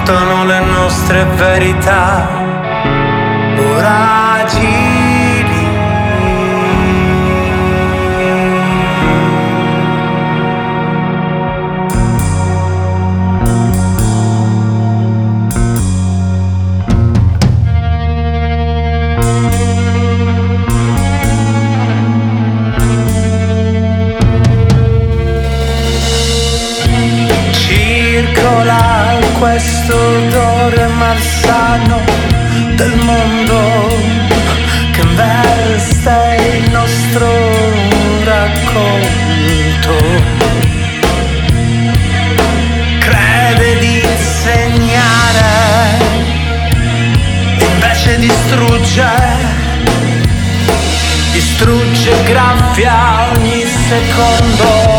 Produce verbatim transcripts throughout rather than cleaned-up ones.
ascoltano le nostre verità, voragini. Circola questo odore malsano del mondo che investe il nostro racconto. Crede di insegnare, invece distrugge, distrugge, graffia ogni secondo.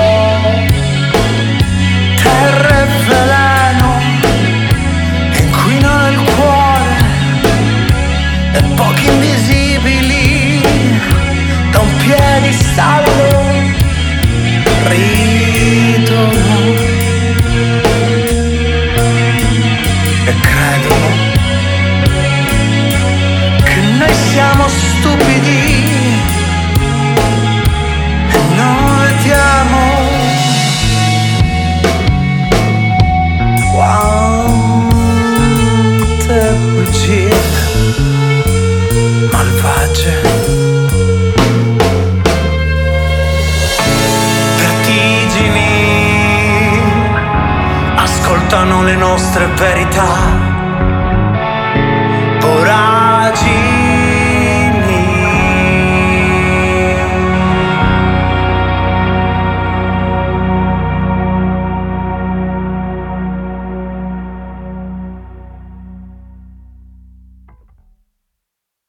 Terra e veleno inquinano il cuore e pochi invisibili da un piedistallo ridono e credono che noi siamo stupidi e non vediamo quante bugie malvagie. Vertigini ascoltano le nostre verità, voragini.